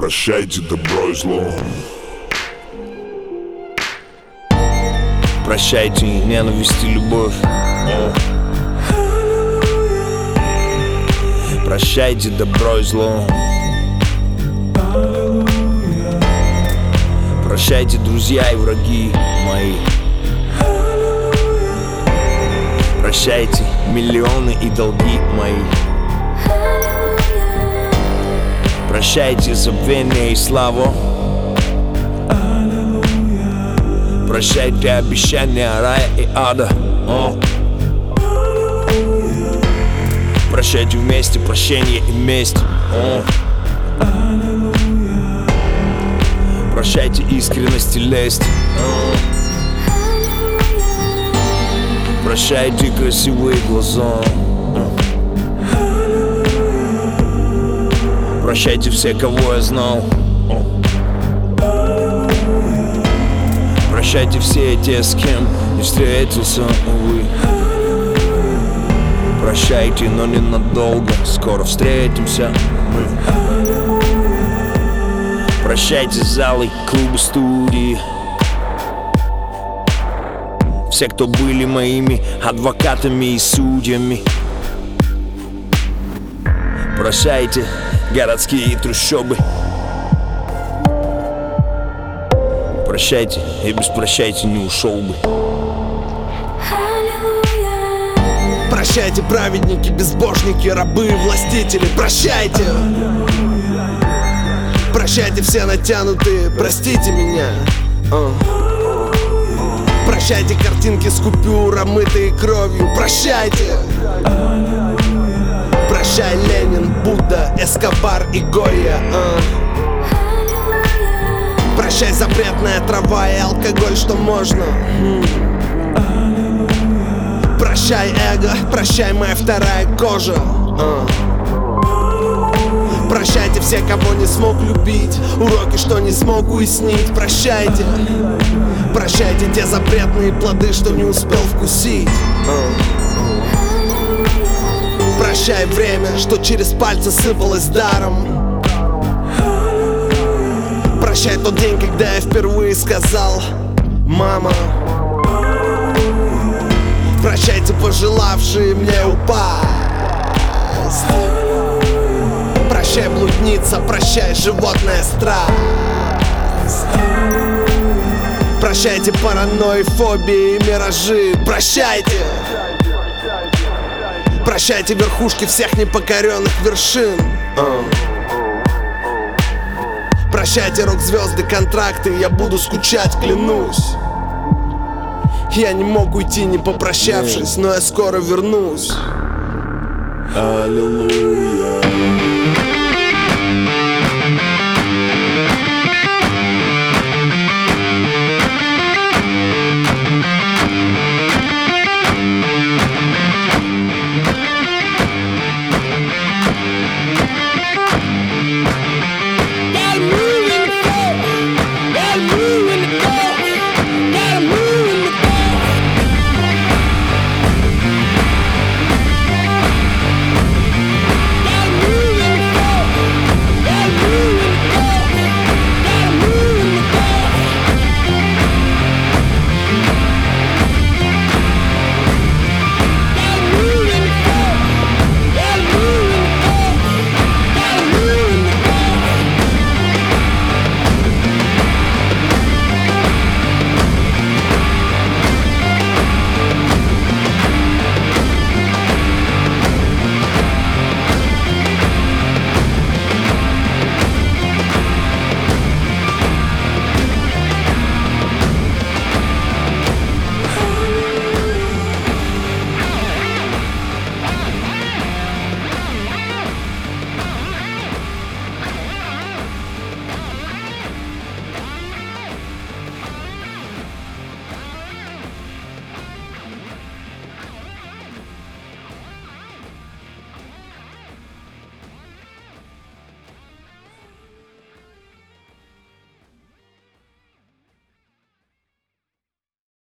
прощайте добро и зло. Прощайте ненависть и любовь. Прощайте добро и зло. Прощайте, друзья и враги мои. Прощайте миллионы и долги мои. Прощайте забвение и славу. Прощайте обещания рая и ада. Прощайте вместе прощение и месть. Прощайте искренность и лесть. Прощайте красивые глаза. Прощайте все, кого я знал. Прощайте все те, с кем не встретился, увы. Прощайте, но ненадолго, скоро встретимся мы. Прощайте залы, клубы, студии. Все, кто были моими адвокатами и судьями. Прощайте городские трущобы. Прощайте, и без прощайте не ушел бы. Прощайте, праведники, безбожники, рабы, властители, прощайте. Прощайте, все натянутые, простите меня. Прощайте, картинки с купюр, омытые кровью, прощайте. Прощай, Ленин, Будда, Эскобар и Гойя. Прощай, запретная трава и алкоголь, что можно. Прощай, эго, прощай, моя вторая кожа. Прощайте все, кого не смог любить, уроки, что не смог уяснить. Прощайте. Прощайте те запретные плоды, что не успел вкусить. Прощай время, что через пальцы сыпалось даром. Прощай тот день, когда я впервые сказал: мама. Прощайте, пожелавшие мне упасть. Прощай, блудница, прощай, животная страсть. Прощайте паранойи, фобии и миражи. Прощайте. Прощайте верхушки всех непокоренных вершин. Прощайте рок-звезды, контракты, я буду скучать, клянусь. Я не мог уйти, не попрощавшись, но я скоро вернусь. Аллилуйя.